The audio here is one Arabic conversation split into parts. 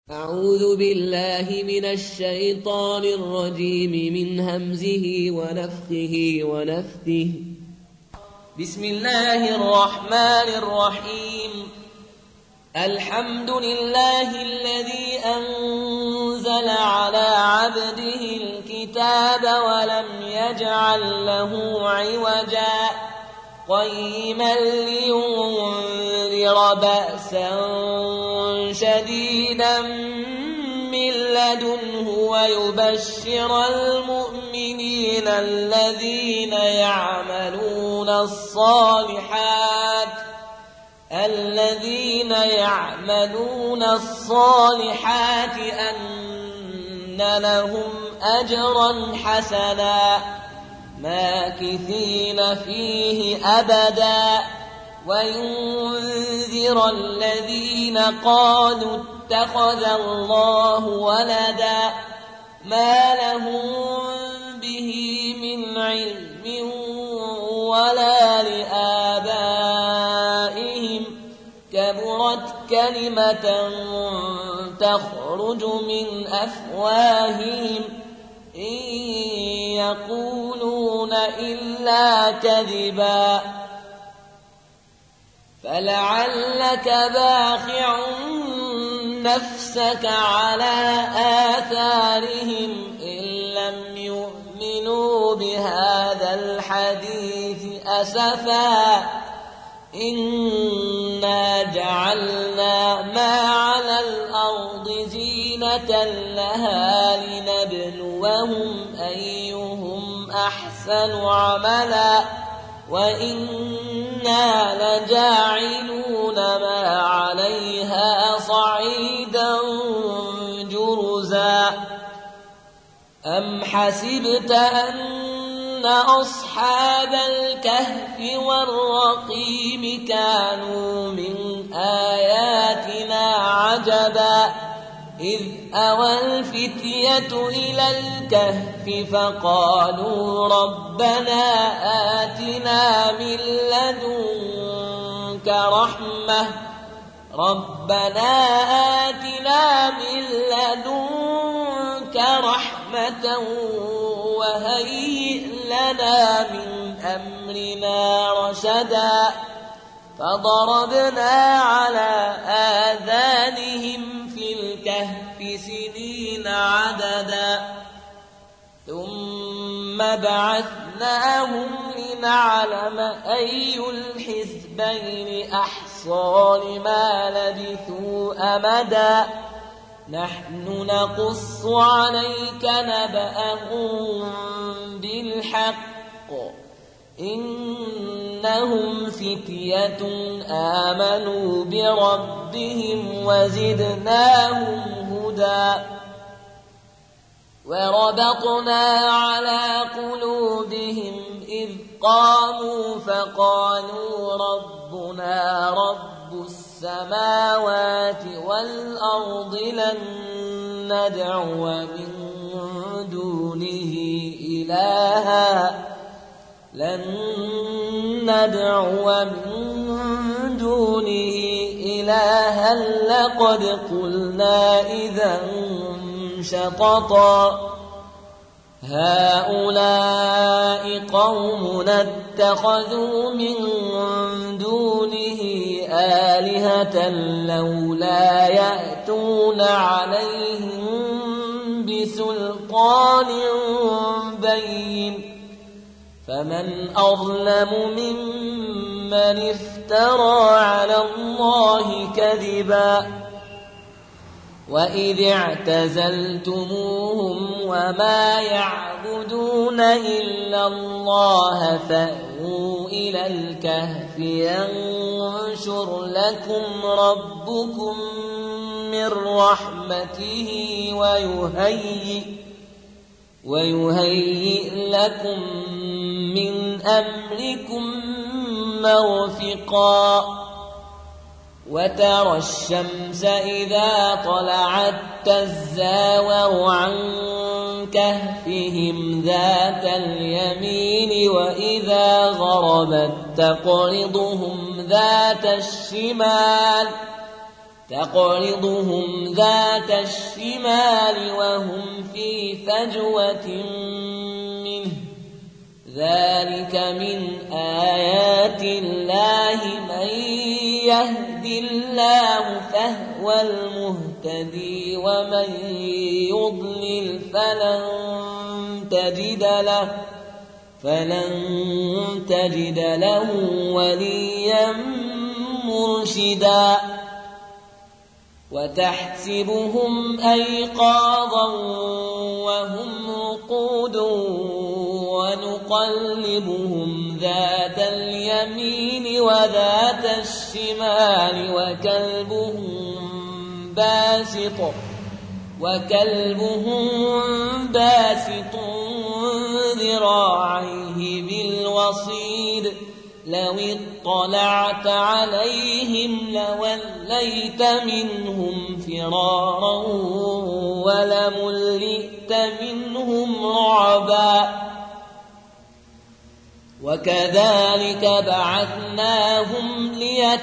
أعوذ بالله من الشيطان الرجيم من همزه ونفخه ونفثه. بسم الله الرحمن الرحيم. الحمد لله الذي أنزل على عبده الكتاب ولم يجعل له عوجا قيما لينذر بأسا شديدا من لدنه ويبشر المؤمنين الذين يعملون الصالحات أن لهم أجرا حسنا ماكثين فيه أبدا وينذر الذين قالوا اتخذ الله ولدا ما لهم به من علم ولا لآبائهم كبرت كلمة تخرج من أفواههم إن يقولون إلا كذبا فلعلك باخع نفسك على آثارهم إن لم يؤمنوا بهذا الحديث أسفا إنا جعلنا ما على الأرض زينة لها لنبلوهم أيهم أحسن عملا وإنا لجاعلون ما عليها صعيدا جرزا أم حسبت أن أصحاب الكهف والرقيم كانوا من آياتنا عجبا إذ أوى الفتية إلى الكهف فقالوا ربنا آتنا من لدنك رحمة وهيئ لنا من أمرنا رشدا فضربنا على آذانهم في الكهف سنين عددا ثم بعثناهم لنعلم أي الحزبين أحصى لما لبثوا أمدا نحن نقص عليك نبأهم بالحق إنهم فتية آمنوا بربهم وزدناهم هدى وربطنا على قلوبهم إذ قاموا فقالوا ربنا رب السماوات والأرض لن ندعو من دونه إلها لقد قلنا إذا شططا هؤلاء قومنا اتخذوا من دونه آلهة لولا يأتون عليهم بسلطان بين فمن أظلم ممن افترى على الله كذبا وإذ اعتزلتموهم وما يعبدون إلا الله فأووا إلى الكهف ينشر لكم ربكم من رحمته ويهيئ لكم من أمركم مرفقا وترى الشمس إذا طلعت تزاور عن كهفهم ذات اليمين وإذا غربت تقرضهم ذات الشمال تقرضهم ذات الشمال وهم في فجوة منه ذلك من آيات الله من يهد الله فهو المهتدي ومن يضلل فلن تجد له وليا مرشدا وتحسبهم أيقاظا وهم رقود ونقلبهم ذات اليمين وذات الشمال وكلبهم باسط ذراعيه بالوصيد لو اطلعت عليهم لوليت منهم فرارا ولملئت منهم رعبا وكذلك بعثناهم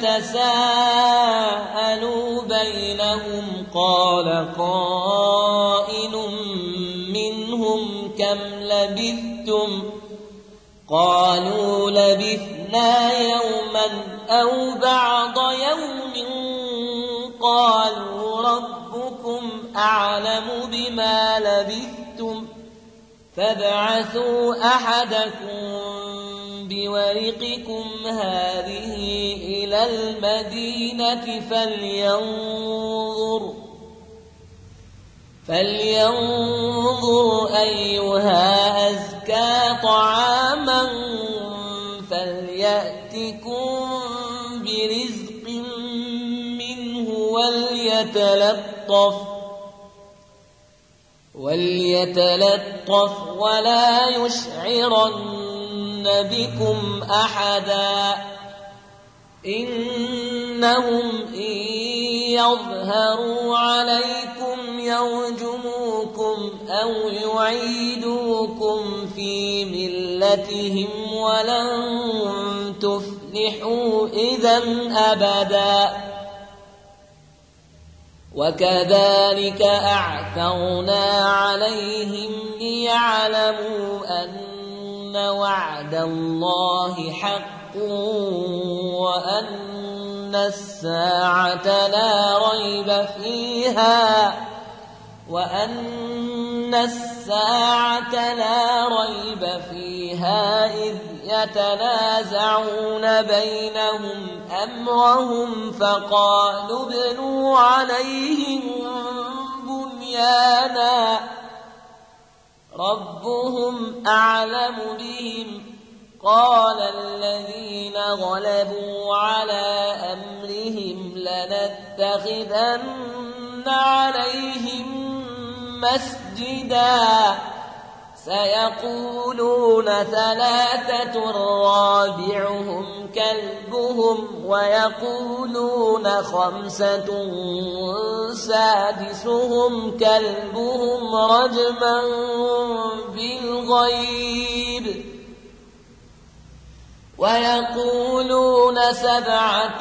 ليتساءلوا بينهم قال قائل منهم كم لبثتم قالوا لبثنا يوما أو بعض يوم قالوا ربكم أعلم بما لبثتم فابعثوا أحدكم بورقكم هذه إلى المدينة فلينظر أيها أزكى طعاما فليأتكم برزق منه وليتلطف ولا يشعرن بكم أحدا إنهم إن يظهروا عليكم يرجموكم أو يعيدوكم في ملتهم ولن تفلحوا إذا أبدا وكذلك أعثرنا عليهم ليعلموا أن وعد الله حق وأن الساعة لا ريب فيها إذ يتنازعون بينهم أمرهم فقالوا ابنوا عليهم بنيانا ربهم أعلم بهم قال الذين غلبوا على أمرهم لنتخذن عليهم مسجدا سيقولون ثلاثة رابعهم كلبهم ويقولون خمسة سادسهم كلبهم رجما بالغيب ويقولون سبعة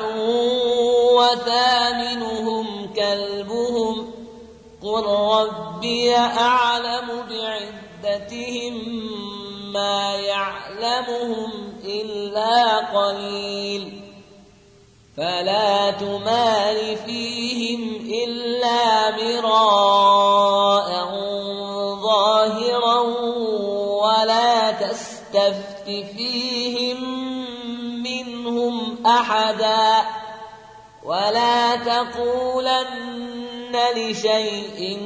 وثامنهم كلبهم قل ربي أعلم بعدتهم ما يعلمهم إلا قليل فلا تمار فيهم إلا مراء ظاهرا ولا تستفت فيهم منهم أحدا ولا تقولن لشيء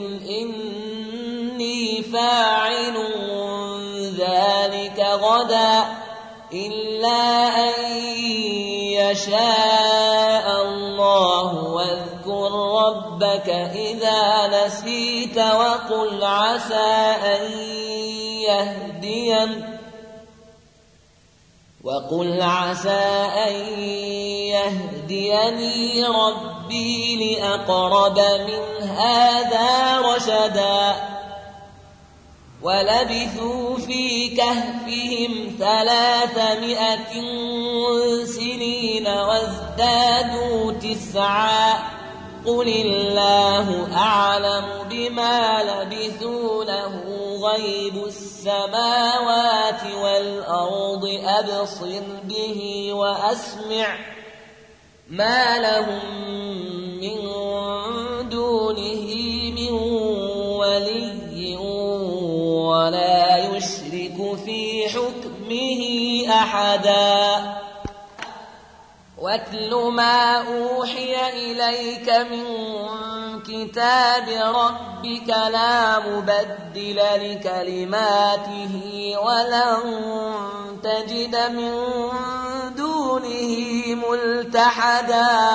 إني فاعل ذلك غدا إلا أن يشاء الله واذكر ربك إذا نسيت وقل عسى أن يهديني ربي لأقرب من هذا رشدا ولبثوا في كهفهم 300 سنين وازدادوا 9 قل الله أعلم بما لبثوا له غيب السماوات والأرض أبصر به وأسمع ما لهم من دونه من ولي ولا يشرك في حكمه أحدا واتل ما أوحي إليك من كتاب ربك لا مبدل لكلماته ولن تجد من دونه ملتحدا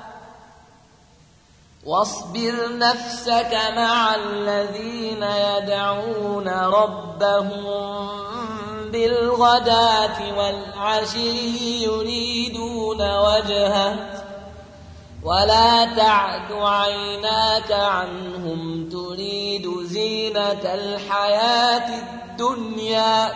واصبر نفسك مع الذين يدعون ربهم بالغداة والعشي يريدون وجهه ولا تعد عيناك عنهم تريد زينة الحياة الدنيا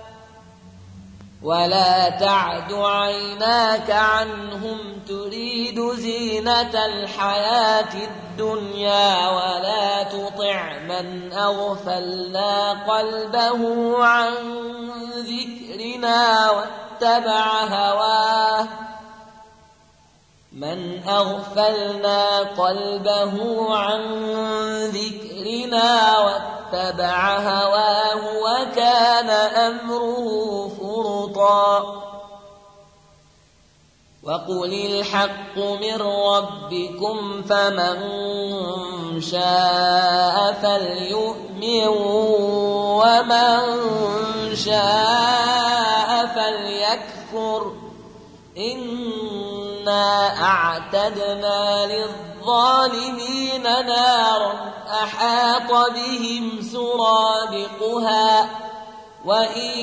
ولا تعد عيناك عنهم تريد زينة الحياة الدنيا ولا تطع من أغفلنا قلبه عن ذكرنا واتبع هواه من أغفلنا قلبه عن ذكرنا واتبع هواه وكان أمره فرطا وقل الحق من ربكم فمن شاء فليؤمن ومن شاء فليكفر إنا أعتدنا للظالمين نارا أحاط بهم سرادقها وإن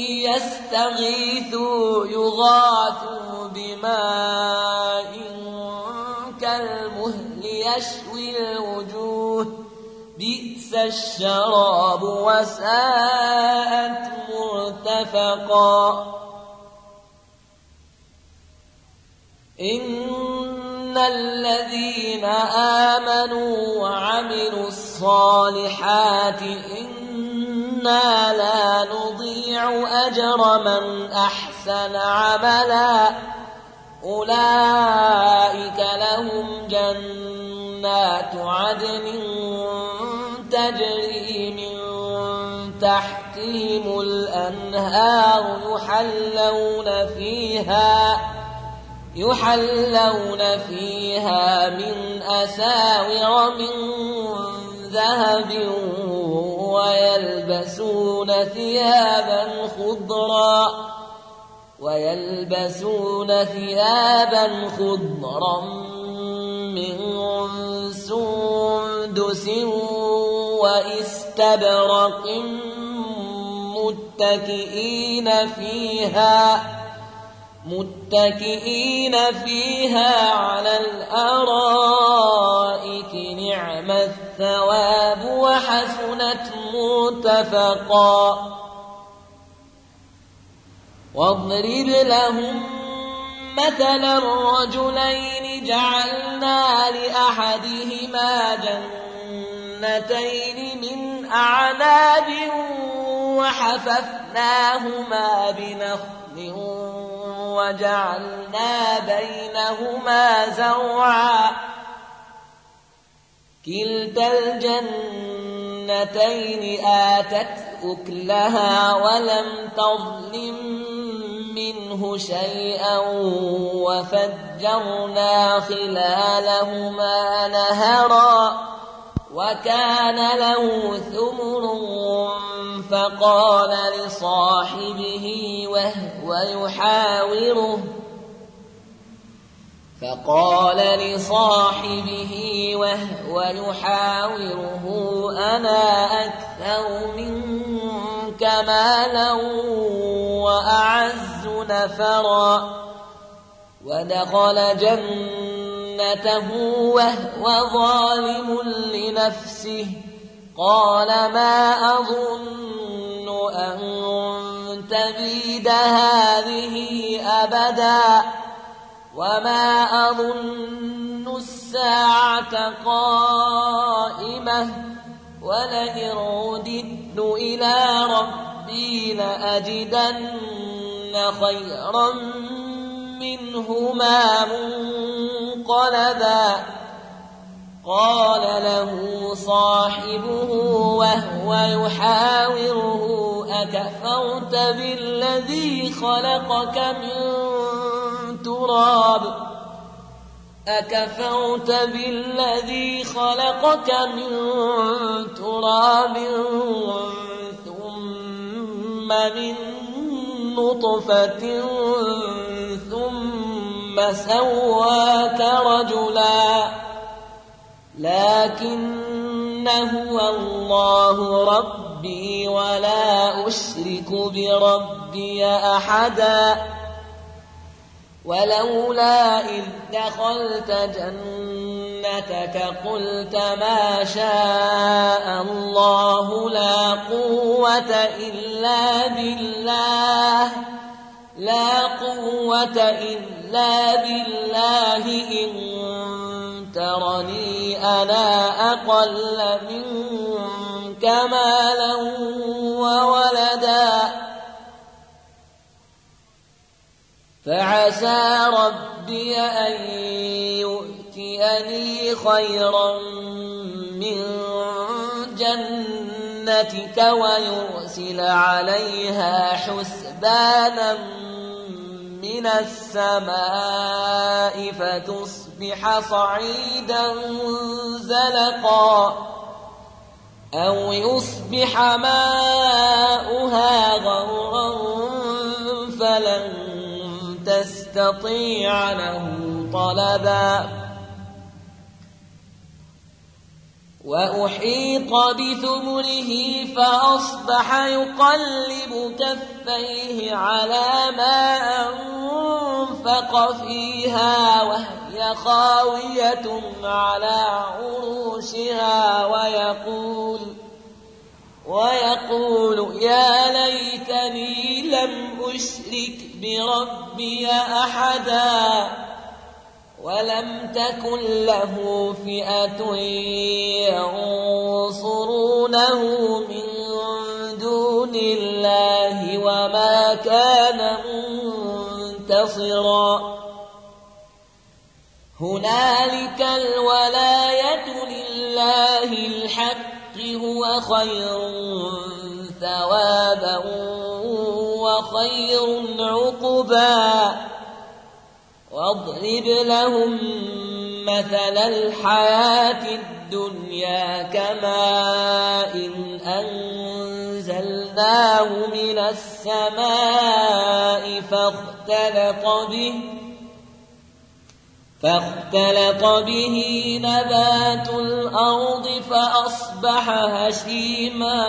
يستغيثوا يغاثوا بماء كالمهل يشوي الوجوه بئس الشراب وساءت مرتفقا إن الذين آمنوا وعملوا الصالحات إنا لا نضيع أجر من أحسن عملا أولئك لهم جنات عدن تجري من تحتهم الأنهار يحلون فيها من أساور من ذهب ويلبسون ثيابا خضرا من سندس واستبرق متكئين فيها على الأرائك نعم الثواب وحسنت مرتفقا واضرب لهم مثلا الرجلين جعلنا لأحدهما جنتين من أعناب وحففناهما بنخل وجعلنا بينهما زرعا كلتا الجنتين آتت أكلها ولم تظلم منه شيئا وفجرنا خلالهما نهرا وكان له ثمر فقال لصاحبه وهو يحاوره أنا أكثر منك مالا وأعز نفرا ودخل جنته وهو ظالم لنفسه قال ما أظن أن تبيد هذه أبدا وما أظن الساعة قائمة ولئن رددت إلى ربي لأجدن خيرا منهما منقلبا قال له صاحبه وهو يحاوره أكفرت بالذي خلقك من تراب ثم من نطفة ثم سواك رجلا لكن هو الله ربي ولا أشرك بربي أحدا ولولا إذ دخلت جنتك قلت ما شاء الله لا قوة إلا بالله إن ترني أنا أقل منك مالا وولدا فعسى ربي أن يؤتيني خيرا من جنتك ويرسل عليها حسبانا من السماء فتصبح صعيدا زلقا أو يصبح ماؤها غورا فلن تستطيع له طلبا وأحيط بثمره فأصبح يقلب كفيه على ما أنفق فيها وهي خاوية على عروشها ويقول يا ليتني لم أشرك بربي أحدا ولم تكن له فئة ينصرونه من دون الله وما كان منتصرا هنالك الولاية لله الحق هو خير ثوابا وخير عقبا واضرب لهم مثل الحياة الدنيا كماء أنزلناه من السماء فاختلط به نبات الأرض فأصبح هشيما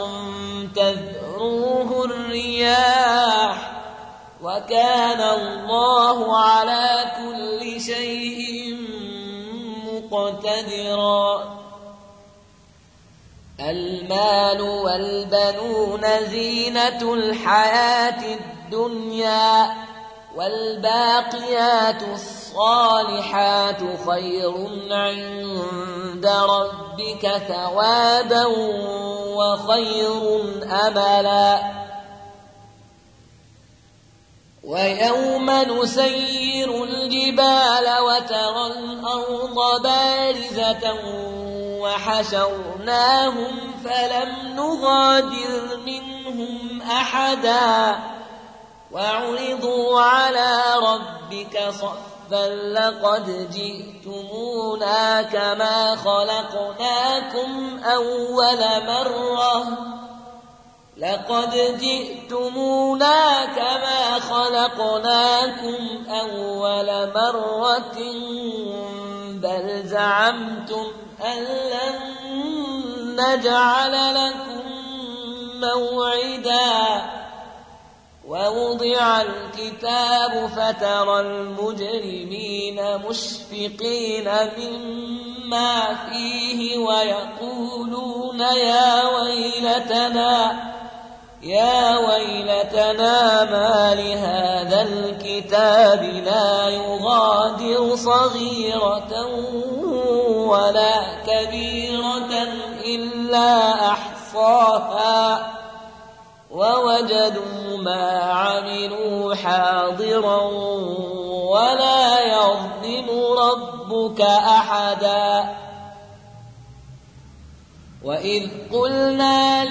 تذروه الرياح وكان الله على كل شيء مقتدرا المال والبنون زينة الحياة الدنيا والباقيات الصالحات خير عند ربك ثوابا وخير أملا ويوم نسير الجبال وترى الأرض بارزة وحشرناهم فلم نغادر منهم أحدا وعرضوا على ربك صفا لقد جئتمونا كما خلقناكم أول مرة بل زعمتم أن لن نجعل لكم موعدا ووضع الكتاب فترى المجرمين مشفقين مما يا ويلتنا ما لهذا الكتاب لا يغادر صغيرة ولا كبيرة إلا أحصاها ووجدوا ما عملوا حاضرا ولا يظلم ربك أحدا وإذ قلنا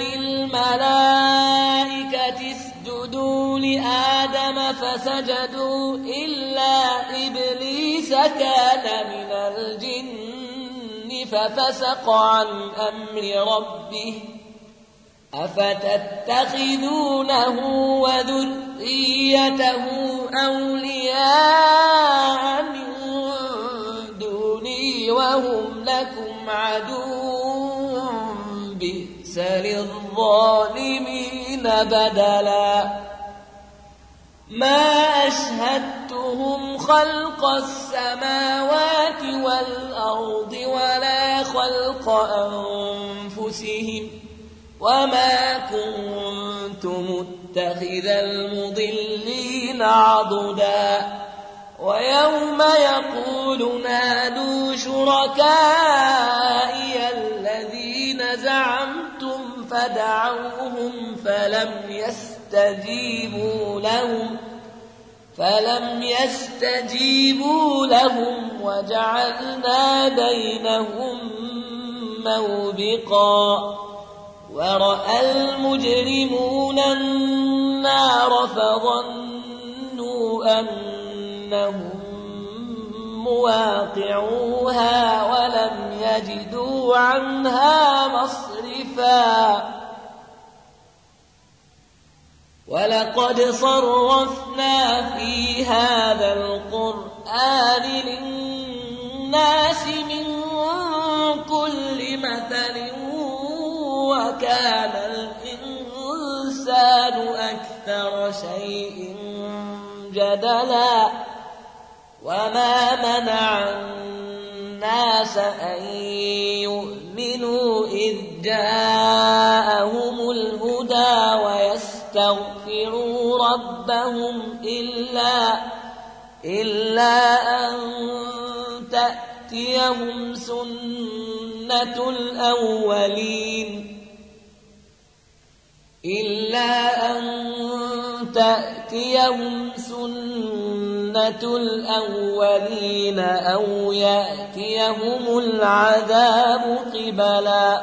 للملائكة اسجدوا لآدم فسجدوا إلا إبليس كان من الجن ففسق عن أمر ربه أفتتخذونه وذريته أولياء من دوني وهم لكم عدو بئس للظالمين بدلا ما أشهدتهم خلق السماوات والأرض ولا خلق أنفسهم وما كنت متخذ المضلين عضدا ويوم يقول نادوا شركائي الذين زعمتم فدعوهم فلم يستجيبوا لهم وجعلنا بينهم موبقا ورأى المجرمون النار فظنوا أنهم مواقعوها ولم يجدوا عنها مصرفا ولقد صرفنا في هذا القرآن للناس من كل مثل وكان الإنسان أكثر شيء جدلا وما منع الناس أن يؤمنوا إذ جاءهم الهدى ويستغفروا ربهم إلا أن تأتيهم سنة الأولين أو يأتيهم العذاب قبلا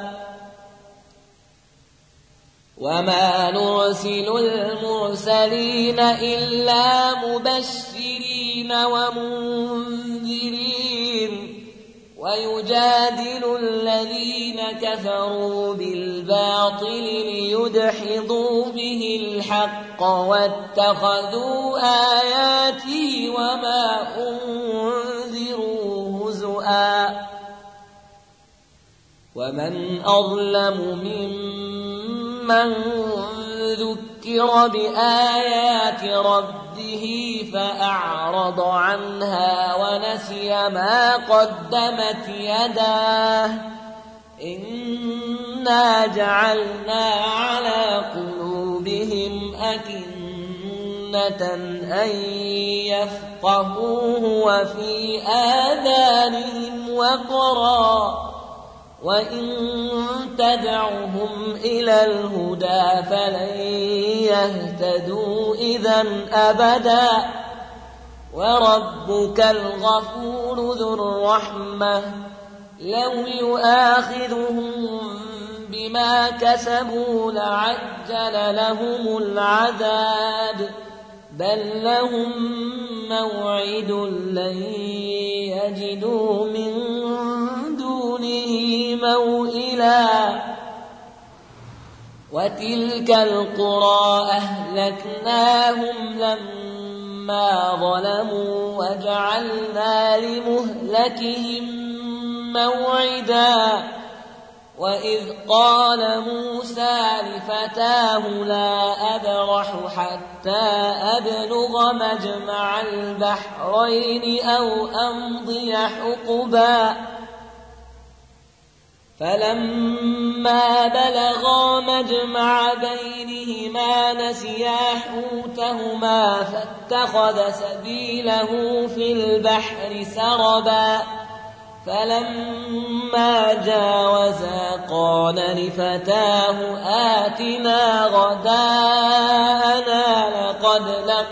وما نرسل المرسلين إلا مبشرين ومنذرين ويجادل الذين كفروا بالباطل ليدحضوا به الحق واتخذوا آياتي وما أنذروا هزؤا ومن أظلم ممن ذكر بآيات ربه فأعرض عنها ونسي ما قدمت يداه إنا جعلنا على قلوبهم أكنة أن يفقهوه وفي آذانهم وقرا وإن تدعهم إلى الهدى فلن يهتدوا إذن أبدا وربك الغفور ذو الرحمة لو يؤاخذهم بما كسبوا لعجل لهم العذاب بل لهم موعد لن يجدوا من دونه موئلا وتلك القرى أهلكناهم لما ظلموا وجعلنا لمهلكهم موعدا وإذ قال موسى لفتاه لا أبرح حتى أبلغ مجمع البحرين أو أمضي حقبا فلما بلغا مجمع بينهما نسيا حوتهما فاتخذ سبيله في البحر سربا فلما جاوزا قال لفتاه آتنا غداءنا لقد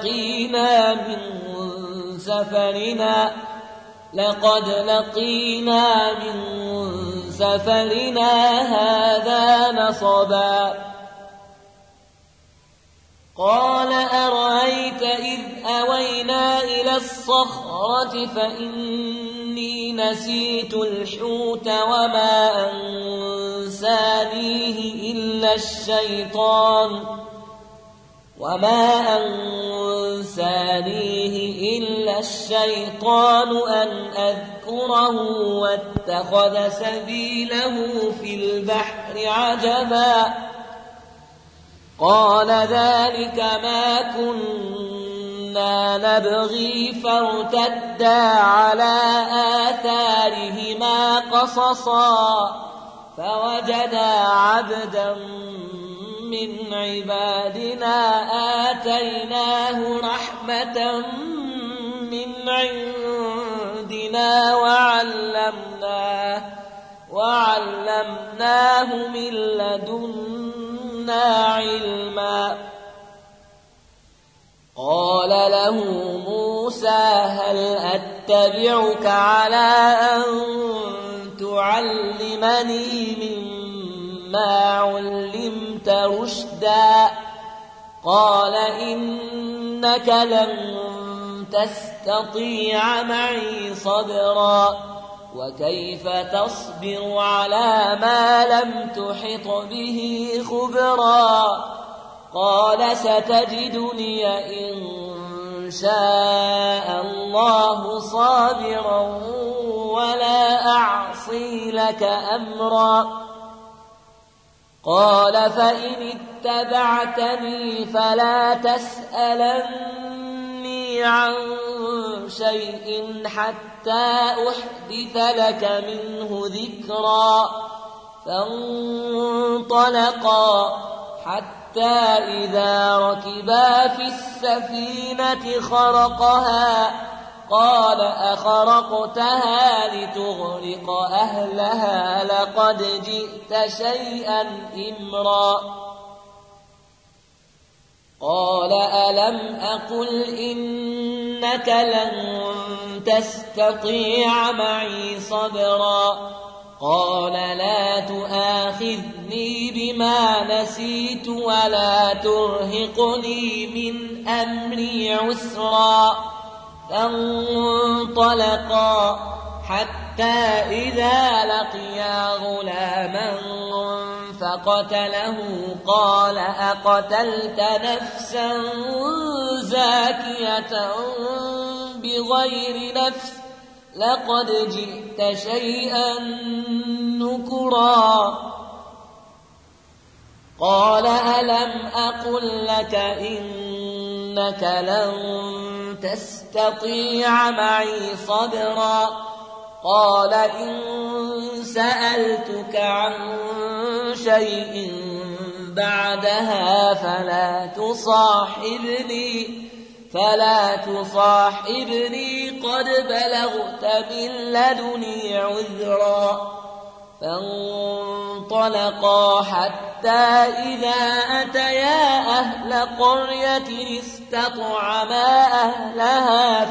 لقينا من سفرنا هذا نصبا قال أرأيت إذ أوينا إلى الصخرة فإني نسيت الحوت وما أنسانيه إلا الشيطان أن أذكره واتخذ سبيله في البحر عجبا قال ذلك ما كنا نبغي فارتدا على آثارهما قصصا فوجدا عبدا من عبادنا آتيناه رحمة من عندنا وعلمناه من لدنا علما قال له موسى هل أتبعك على أن تعلمني مما علمت رشدا قال إنك لن تستطيع معي صبرا وكيف تصبر على ما لم تحط به خبرا قال ستجدني إن شاء الله صابرا ولا أعصي لك أمرا قال فإن اتبعتني فلا تسألني عن شيء حتى أحدث لك منه ذكرا فانطلقا حتى إذا ركبا في السفينة خرقها قال أخرقتها لتغرق أهلها لقد جئت شيئا إمرا قال ألم أقل إنك لن تستطيع معي صبرا قال لا تؤاخذني بما نسيت ولا ترهقني من أمري عسرا فانطلقا حتى إذا لقيا غلاما فقتله قال أقتلت نفسا زاكية بغير نفس لقد جئت شيئا نكرا قال ألم أقل لك إنك لن تستطيع معي صبرا قال إن سألتك عن شيء بعدها فلا تصاحبني قد بلغت من لدني عذرا فانطلقا حتى إذا أتيا أهل قرية استطعما أهلها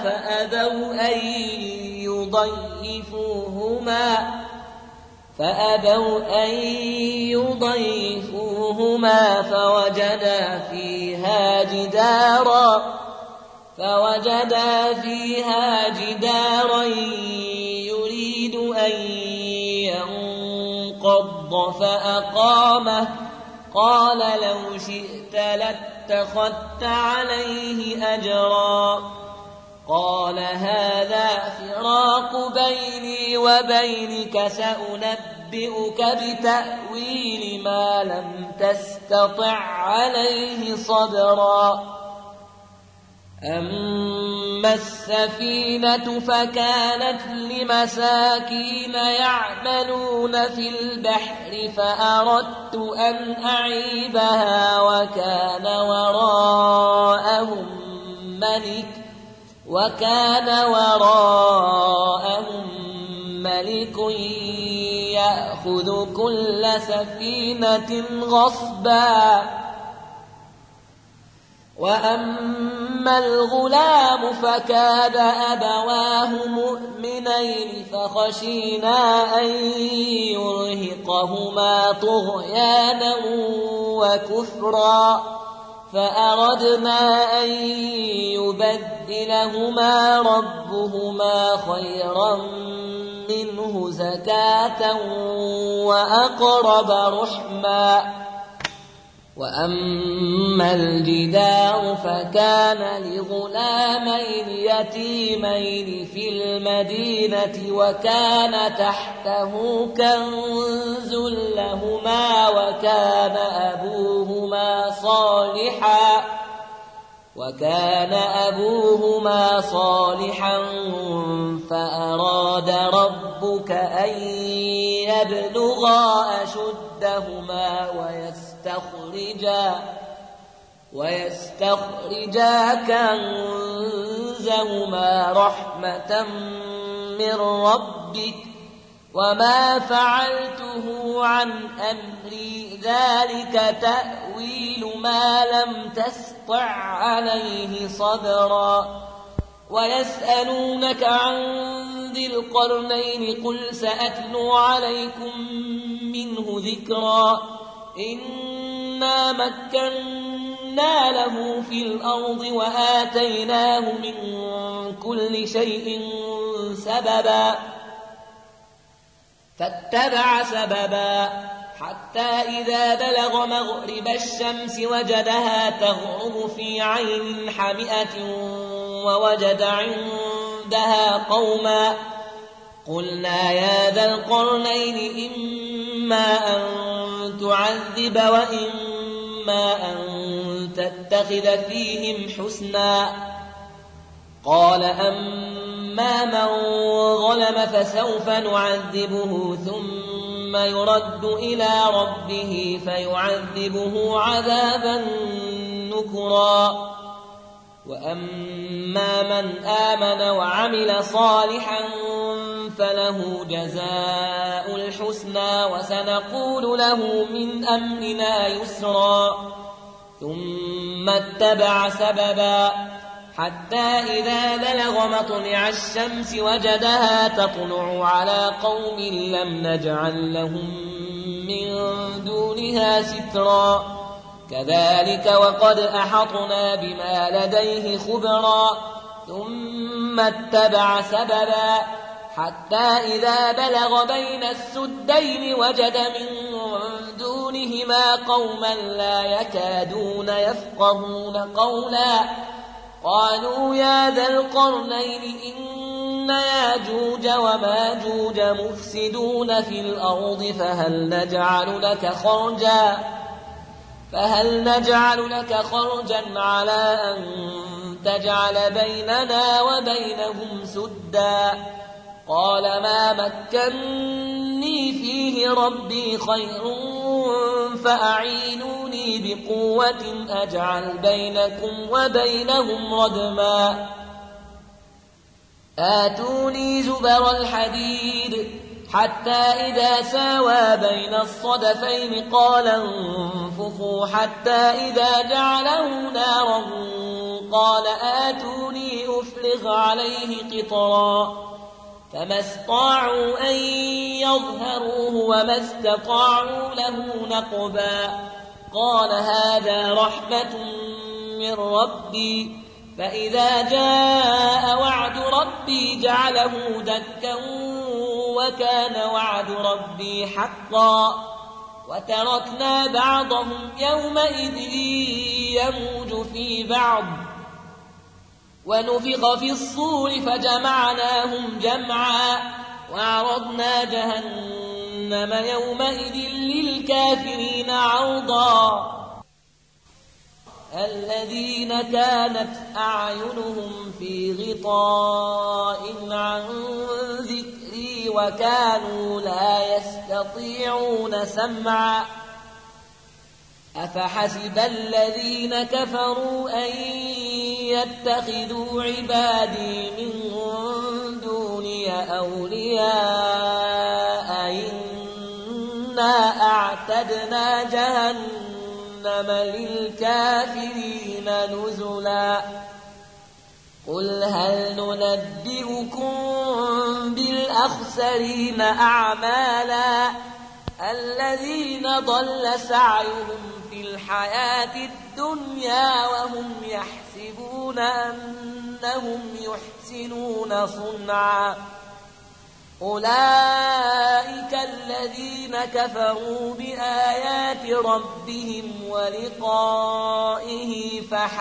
فأبوا أن يضيفوهما فوجدا فيها جدارا يريد أن ينقض فأقامه قال لو شئت لاتخذت عليه أجرا قال هذا فراق بيني وبينك سأنبئك بتأويل ما لم تستطع عليه صبرا أما السفينة فكانت لمساكين يعملون في البحر فأردت أن أعيبها وكان وراءهم ملك يأخذ كل سفينة غصبا. وأما الغلام فكان أبواه مؤمنين فخشينا أن يرهقهما طغيانا وكفرا فأردنا أن يبدلهما ربهما خيرا منه زكاة وأقرب رحما. وأما الجدار فكان لغلامين يتيمين في المدينة وكان تحته كنز لهما وكان أبوهما صالحا فأراد ربك أن يبلغا أشدهما ويستخرجا كنزهما رحمة من ربك وما فعلته عن أمري ذلك تأويل ما لم تسطع عليه صبرا. ويسألونك عن ذي القرنين قل سأتلو عليكم منه ذكرا. إنا مكنا له في الأرض وآتيناه من كل شيء سببا فاتبع سببا حتى إذا بلغ مغرب الشمس وجدها تغرب في عين حمئة ووجد عندها قوما قلنا يا ذا القرنين إما أن تعذب وإما أن تتخذ فيهم حسنا. قال أما من ظلم فسوف نعذبه ثم يرد إلى ربه فيعذبه عذابا نكرا. وأما من آمن وعمل صالحا فله جزاء الحسنى وسنقول له من أمرنا يسرا. ثم اتبع سببا حتى إذا بلغ مطلع الشمس وجدها تطلع على قوم لم نجعل لهم من دونها سترا. كذلك وقد أحطنا بما لديه خبرا. ثم اتبع سببا حتى إذا بلغ بين السدين وجد من دونهما قوما لا يكادون يفقهون قولا قالوا يا ذا القرنين إن ياجوج وماجوج مفسدون في الأرض فهل نجعل لك خرجا على أن تجعل بيننا وبينهم سدا. قال ما مكني فيه ربي خير فأعينوني بقوة أجعل بينكم وبينهم ردما. آتوني زبر الحديد حتى إذا ساوى بين الصدفين قال انفخوا حتى إذا جعله نارا قال آتوني أفرغ عليه قطرا. فما استطاعوا أن يظهروه وما استطاعوا له نقبا. قال هذا رحمة من ربي فإذا جاء وعد ربي جعله دكا وكان وعد ربي حقا. وتركنا بعضهم يومئذ يموج في بعض ونفخ في الصور فجمعناهم جمعا وعرضنا جهنم يومئذ للكافرين عرضا. الذين كانت أعينهم في غطاء عن ذكري وكانوا لا يستطيعون سمعا أفحسب الذين كفروا أن يتخذوا عبادي من دوني أولياء إنا أعتدنا جهنم للكافرين نزلا قل هل ننبئكم بالأخسرين أعمالا الذين ضل سعيهم في الحياة الدنيا وهم يحسبون أنهم يحسنون صنعا أولئك الذين كفروا بآيات ربهم ولقائه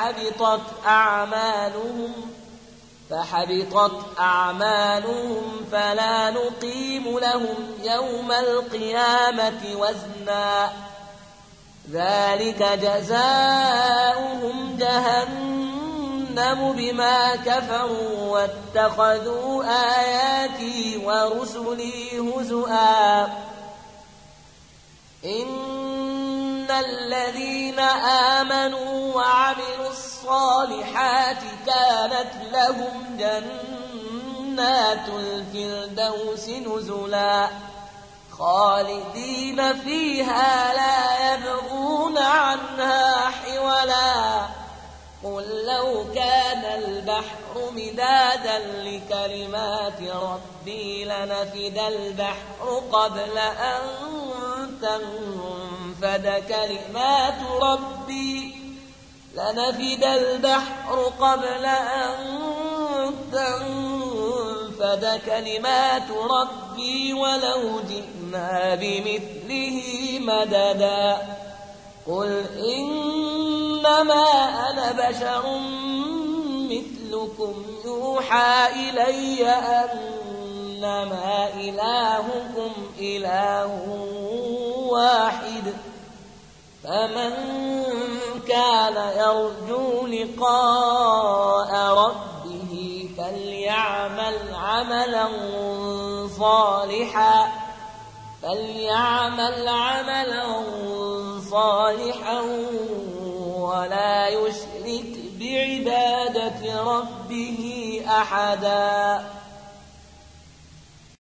فحبطت أعمالهم فلا نقيم لهم يوم القيامة وزنا ذلك جزاؤهم جهنم بما كفروا واتخذوا آياتي ورسلي هزؤا إن الذين آمنوا وعملوا الصالحات كانت لهم جنات الفردوس نزلا خالدين فيها لا يبغون عنها حولا قل لو كان البحر مدادا لكلمات ربي لنفد البحر قبل أن تنفد كلمات ربي ولو جئنا بمثله مددا قل إنما أنا بشر مثلكم يوحى إلي أنما إلهكم إله واحد فمن كان يرجو لقاء ربه فليعمل عملا صالحا ولا يشرك بعبادة ربه أحدا.